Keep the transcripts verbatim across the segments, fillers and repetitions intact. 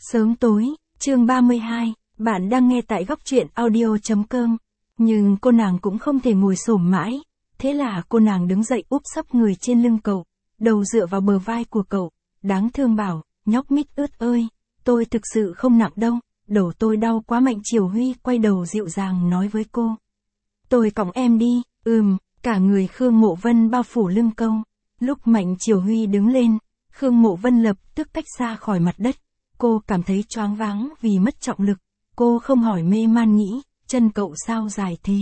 Sớm tối, chương ba mươi hai, bạn đang nghe tại góc truyện audio.com. Nhưng cô nàng cũng không thể ngồi xổm mãi, thế là cô nàng đứng dậy úp sấp người trên lưng cậu, đầu dựa vào bờ vai của cậu, đáng thương bảo, nhóc mít ướt ơi, tôi thực sự không nặng đâu, đầu tôi đau quá. Mạnh Triều Huy quay đầu dịu dàng nói với cô. Tôi cõng em đi, ừm, cả người Khương Mộ Vân bao phủ lưng câu. Lúc Mạnh Triều Huy đứng lên, Khương Mộ Vân lập tức cách xa khỏi mặt đất. Cô cảm thấy choáng váng vì mất trọng lực. Cô không hỏi mê man nghĩ, chân cậu sao dài thế?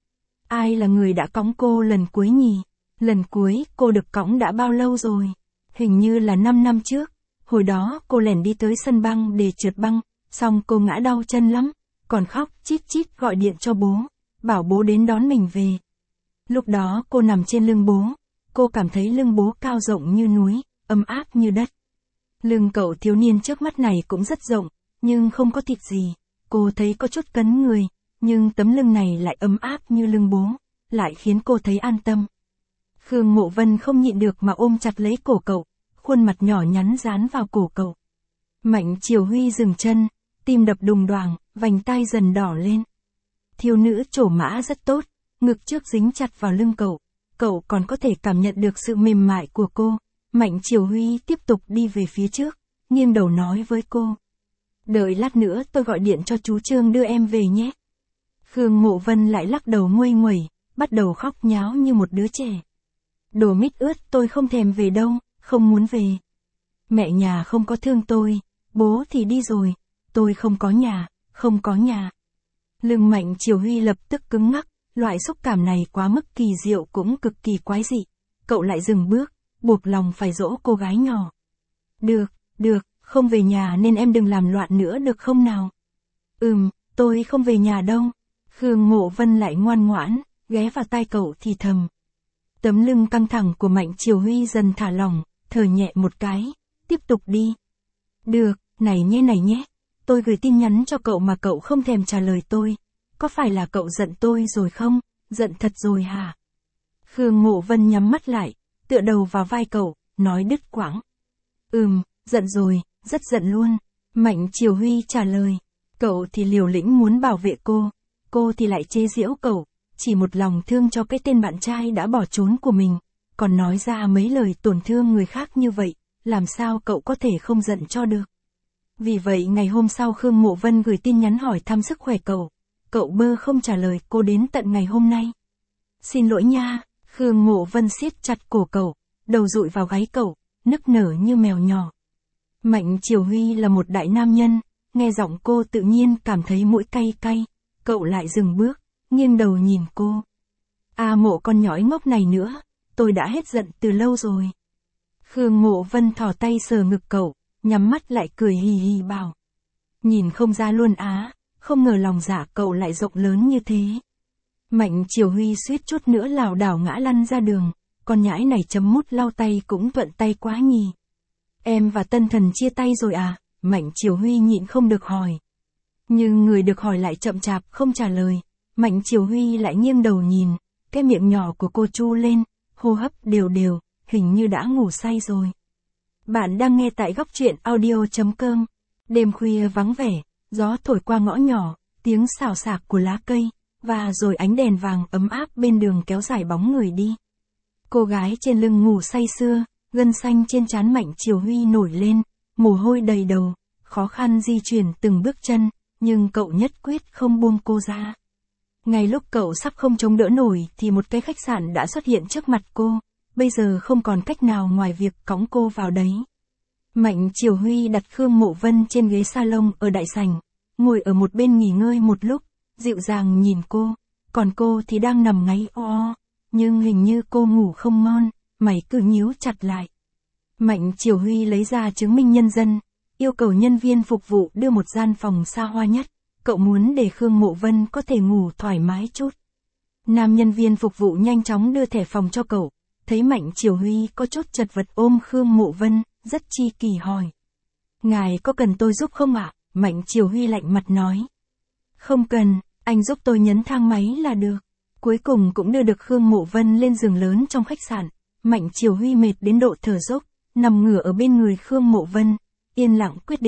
Ai là người đã cõng cô lần cuối nhỉ? Lần cuối cô được cõng đã bao lâu rồi? Hình như là năm năm trước. Hồi đó cô lẻn đi tới sân băng để trượt băng, xong cô ngã đau chân lắm, còn khóc chít chít gọi điện cho bố, bảo bố đến đón mình về. Lúc đó cô nằm trên lưng bố, cô cảm thấy lưng bố cao rộng như núi, ấm áp như đất. Lưng cậu thiếu niên trước mắt này cũng rất rộng, nhưng không có thịt gì. Cô thấy có chút cấn người, nhưng tấm lưng này lại ấm áp như lưng bố, lại khiến cô thấy an tâm. Khương Mộ Vân không nhịn được mà ôm chặt lấy cổ cậu, khuôn mặt nhỏ nhắn dán vào cổ cậu. Mạnh Triều Huy dừng chân, tim đập đùng đoàng, vành tai dần đỏ lên. Thiếu nữ trổ mã rất tốt, ngực trước dính chặt vào lưng cậu, cậu còn có thể cảm nhận được sự mềm mại của cô. Mạnh Triều Huy tiếp tục đi về phía trước, nghiêng đầu nói với cô. Đợi lát nữa tôi gọi điện cho chú Trương đưa em về nhé. Khương Mộ Vân lại lắc đầu nguây nguẩy, bắt đầu khóc nháo như một đứa trẻ. Đồ mít ướt, tôi không thèm về đâu, không muốn về. Mẹ nhà không có thương tôi, bố thì đi rồi, tôi không có nhà, không có nhà. Lưng Mạnh Triều Huy lập tức cứng ngắc, loại xúc cảm này quá mức kỳ diệu cũng cực kỳ quái dị. Cậu lại dừng bước, buộc lòng phải dỗ cô gái nhỏ. Được, được, không về nhà nên em đừng làm loạn nữa được không nào? Ừm, tôi không về nhà đâu. Khương Mộ Vân lại ngoan ngoãn, ghé vào tai cậu thì thầm. Tấm lưng căng thẳng của Mạnh Triều Huy dần thả lỏng, thở nhẹ một cái, tiếp tục đi. Được, này nhé này nhé, tôi gửi tin nhắn cho cậu mà cậu không thèm trả lời tôi. Có phải là cậu giận tôi rồi không? Giận thật rồi hả? Khương Mộ Vân nhắm mắt lại, tựa đầu vào vai cậu, nói đứt quãng. Ừm, giận rồi, rất giận luôn. Mạnh Triều Huy trả lời. Cậu thì liều lĩnh muốn bảo vệ cô, cô thì lại chế giễu cậu, chỉ một lòng thương cho cái tên bạn trai đã bỏ trốn của mình, còn nói ra mấy lời tổn thương người khác như vậy, làm sao cậu có thể không giận cho được. Vì vậy ngày hôm sau Khương Mộ Vân gửi tin nhắn hỏi thăm sức khỏe cậu, cậu bơ không trả lời cô đến tận ngày hôm nay. Xin lỗi nha, Khương Mộ Vân siết chặt cổ cậu, đầu dụi vào gáy cậu, nức nở như mèo nhỏ. Mạnh Triều Huy là một đại nam nhân, nghe giọng cô tự nhiên cảm thấy mũi cay cay, cậu lại dừng bước, nghiêng đầu nhìn cô. À Mộ con nhõi ngốc này nữa, tôi đã hết giận từ lâu rồi. Khương Mộ Vân thò tay sờ ngực cậu, nhắm mắt lại cười hì hì bảo. Nhìn không ra luôn á, không ngờ lòng dạ cậu lại rộng lớn như thế. Mạnh Triều Huy suýt chút nữa lảo đảo ngã lăn ra đường, con nhãi này chấm mút lau tay cũng thuận tay quá nhỉ. Em và Tân Thần chia tay rồi à? Mạnh Triều Huy nhịn không được hỏi. Nhưng người được hỏi lại chậm chạp không trả lời. Mạnh Triều Huy lại nghiêng đầu nhìn, cái miệng nhỏ của cô chu lên, hô hấp đều đều, hình như đã ngủ say rồi. Bạn đang nghe tại góc truyện audio.com. Đêm khuya vắng vẻ, gió thổi qua ngõ nhỏ, tiếng xào xạc của lá cây, và rồi ánh đèn vàng ấm áp bên đường kéo dài bóng người đi. Cô gái trên lưng ngủ say sưa, gân xanh trên trán Mạnh Triều Huy nổi lên, mồ hôi đầy đầu, khó khăn di chuyển từng bước chân, nhưng cậu nhất quyết không buông cô ra. Ngay lúc cậu sắp không chống đỡ nổi thì một cái khách sạn đã xuất hiện trước mặt cô, bây giờ không còn cách nào ngoài việc cõng cô vào đấy. Mạnh Triều Huy đặt Khương Mộ Vân trên ghế salon ở đại sảnh, ngồi ở một bên nghỉ ngơi một lúc, dịu dàng nhìn cô, còn cô thì đang nằm ngáy o o, nhưng hình như cô ngủ không ngon, mày cứ nhíu chặt lại. Mạnh Triều Huy lấy ra chứng minh nhân dân, yêu cầu nhân viên phục vụ đưa một gian phòng xa hoa nhất, cậu muốn để Khương Mộ Vân có thể ngủ thoải mái chút. Nam nhân viên phục vụ nhanh chóng đưa thẻ phòng cho cậu, thấy Mạnh Triều Huy có chút chật vật ôm Khương Mộ Vân, rất chi kỳ hỏi. Ngài có cần tôi giúp không ạ? Mạnh Triều Huy lạnh mặt nói. Không cần, anh giúp tôi nhấn thang máy là được. Cuối cùng cũng đưa được Khương Mộ Vân lên giường lớn trong khách sạn. Mạnh Triều Huy mệt đến độ thở dốc, nằm ngửa ở bên người Khương Mộ Vân, yên lặng quyết định,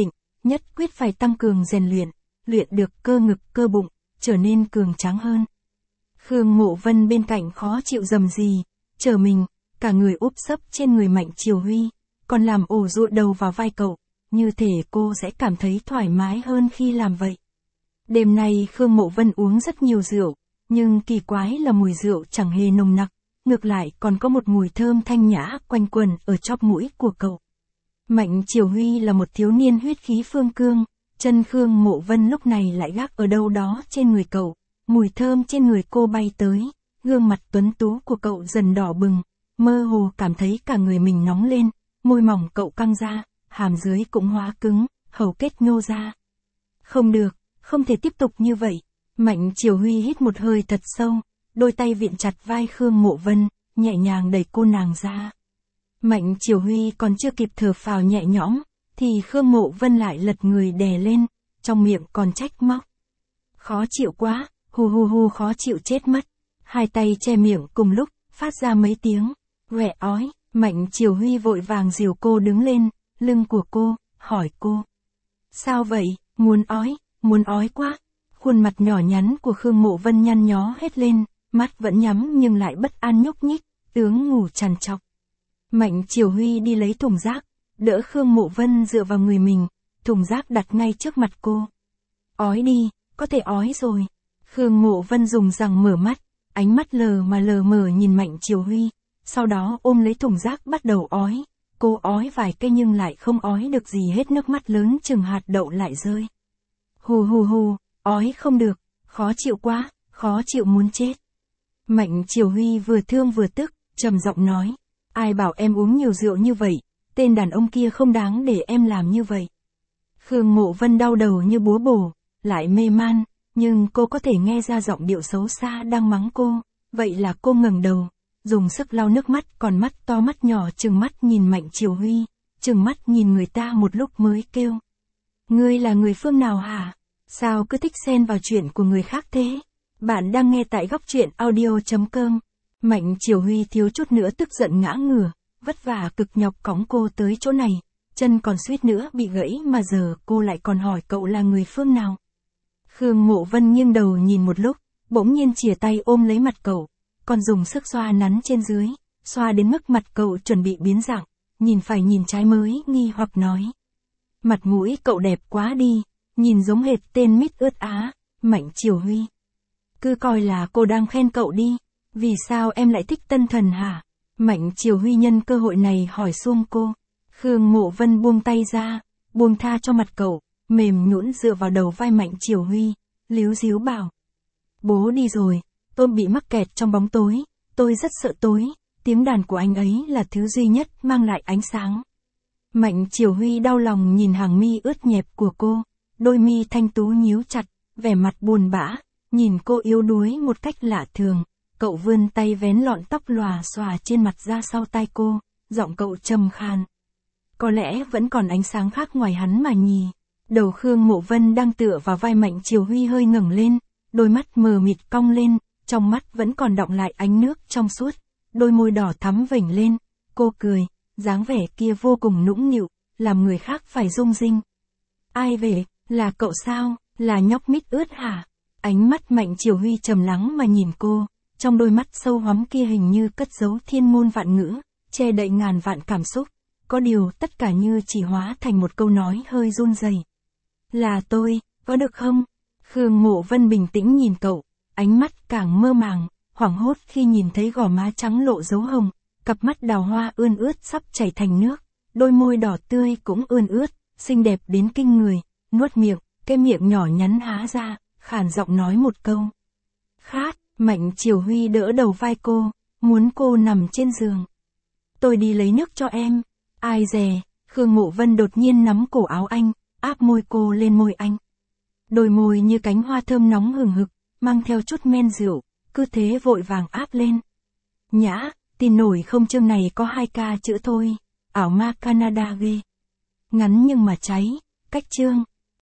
nhất quyết phải tăng cường rèn luyện, luyện được cơ ngực cơ bụng, trở nên cường tráng hơn. Khương Mộ Vân bên cạnh khó chịu dầm gì, chờ mình, cả người úp sấp trên người Mạnh Triều Huy, còn làm ổ dụi đầu vào vai cậu, như thể cô sẽ cảm thấy thoải mái hơn khi làm vậy. Đêm nay Khương Mộ Vân uống rất nhiều rượu, nhưng kỳ quái là mùi rượu chẳng hề nồng nặc, ngược lại còn có một mùi thơm thanh nhã quanh quẩn ở chóp mũi của cậu. Mạnh Triều Huy là một thiếu niên huyết khí phương cương, chân Khương Mộ Vân lúc này lại gác ở đâu đó trên người cậu, mùi thơm trên người cô bay tới, gương mặt tuấn tú của cậu dần đỏ bừng, mơ hồ cảm thấy cả người mình nóng lên, môi mỏng cậu căng ra, hàm dưới cũng hóa cứng, hầu kết nhô ra. Không được, không thể tiếp tục như vậy. Mạnh Triều Huy hít một hơi thật sâu, đôi tay vịn chặt vai Khương Mộ Vân, nhẹ nhàng đẩy cô nàng ra. Mạnh Triều Huy còn chưa kịp thở phào nhẹ nhõm, thì Khương Mộ Vân lại lật người đè lên, trong miệng còn trách móc. Khó chịu quá, hù hù hù khó chịu chết mất. Hai tay che miệng cùng lúc, phát ra mấy tiếng, ghẹ ói. Mạnh Triều Huy vội vàng dìu cô đứng lên, lưng của cô, hỏi cô. Sao vậy, muốn ói, muốn ói quá. Khuôn mặt nhỏ nhắn của Khương Mộ Vân nhăn nhó hết lên, mắt vẫn nhắm nhưng lại bất an nhúc nhích, tướng ngủ trằn trọc. Mạnh Triều Huy đi lấy thùng rác, đỡ Khương Mộ Vân dựa vào người mình, thùng rác đặt ngay trước mặt cô. Ói đi, có thể ói rồi. Khương Mộ Vân dùng răng mở mắt, ánh mắt lờ mà lờ mờ nhìn Mạnh Triều Huy, sau đó ôm lấy thùng rác bắt đầu ói. Cô ói vài cây nhưng lại không ói được gì hết, nước mắt lớn chừng hạt đậu lại rơi. Hù hù hù, ói không được, khó chịu quá, khó chịu muốn chết. Mạnh Triều Huy vừa thương vừa tức, trầm giọng nói, ai bảo em uống nhiều rượu như vậy, tên đàn ông kia không đáng để em làm như vậy. Khương Mộ Vân đau đầu như búa bổ, lại mê man, nhưng cô có thể nghe ra giọng điệu xấu xa đang mắng cô, vậy là cô ngẩng đầu, dùng sức lau nước mắt, còn mắt to mắt nhỏ trừng mắt nhìn Mạnh Triều Huy, trừng mắt nhìn người ta một lúc mới kêu. Ngươi là người phương nào hả? Sao cứ thích xen vào chuyện của người khác thế? Bạn đang nghe tại góc truyện audio chấm com. Mạnh Triều Huy thiếu chút nữa tức giận ngã ngửa, vất vả cực nhọc cõng cô tới chỗ này, chân còn suýt nữa bị gãy mà giờ cô lại còn hỏi cậu là người phương nào. Khương Mộ Vân nghiêng đầu nhìn một lúc, bỗng nhiên chìa tay ôm lấy mặt cậu, còn dùng sức xoa nắn trên dưới, xoa đến mức mặt cậu chuẩn bị biến dạng, nhìn phải nhìn trái mới nghi hoặc nói. Mặt mũi cậu đẹp quá đi, nhìn giống hệt tên mít ướt Á, Mạnh Triều Huy. Cứ coi là cô đang khen cậu đi, vì sao em lại thích tân thần hả? Mạnh Triều Huy nhân cơ hội này hỏi xuông cô. Khương Mộ Vân buông tay ra, buông tha cho mặt cậu, mềm nhũn dựa vào đầu vai Mạnh Triều Huy, líu díu bảo. Bố đi rồi, tôi bị mắc kẹt trong bóng tối, tôi rất sợ tối, tiếng đàn của anh ấy là thứ duy nhất mang lại ánh sáng. Mạnh Triều Huy đau lòng nhìn hàng mi ướt nhẹp của cô, đôi mi thanh tú nhíu chặt, vẻ mặt buồn bã, nhìn cô yếu đuối một cách lạ thường, cậu vươn tay vén lọn tóc lòa xòa trên mặt ra sau tai cô, giọng cậu trầm khan. Có lẽ vẫn còn ánh sáng khác ngoài hắn mà nhì. Đầu Khương Mộ Vân đang tựa vào vai Mạnh Triều Huy hơi ngẩng lên, đôi mắt mờ mịt cong lên, trong mắt vẫn còn đọng lại ánh nước trong suốt, đôi môi đỏ thắm vểnh lên, cô cười, dáng vẻ kia vô cùng nũng nịu, làm người khác phải rung rinh. Ai về, là cậu sao, là nhóc mít ướt hả? Ánh mắt Mạnh Triều Huy trầm lắng mà nhìn cô, trong đôi mắt sâu hoắm kia hình như cất giấu thiên môn vạn ngữ, che đậy ngàn vạn cảm xúc, có điều tất cả như chỉ hóa thành một câu nói hơi run rẩy. Là tôi, có được không? Khương Mộ Vân bình tĩnh nhìn cậu, ánh mắt càng mơ màng, hoảng hốt khi nhìn thấy gò má trắng lộ dấu hồng, cặp mắt đào hoa ươn ướt sắp chảy thành nước, đôi môi đỏ tươi cũng ươn ướt, xinh đẹp đến kinh người, nuốt miệng, cái miệng nhỏ nhắn há ra, khàn giọng nói một câu. Khát. Mạnh Triều Huy đỡ đầu vai cô, muốn cô nằm trên giường. Tôi đi lấy nước cho em. Ai dè, Khương Mộ Vân đột nhiên nắm cổ áo anh, áp môi cô lên môi anh. Đôi môi như cánh hoa thơm nóng hừng hực, mang theo chút men rượu, cứ thế vội vàng áp lên. Nhã, tin nổi không, chương này có hai ca chữ thôi, ảo ma Canada ghê. Ngắn nhưng mà cháy, cách chương.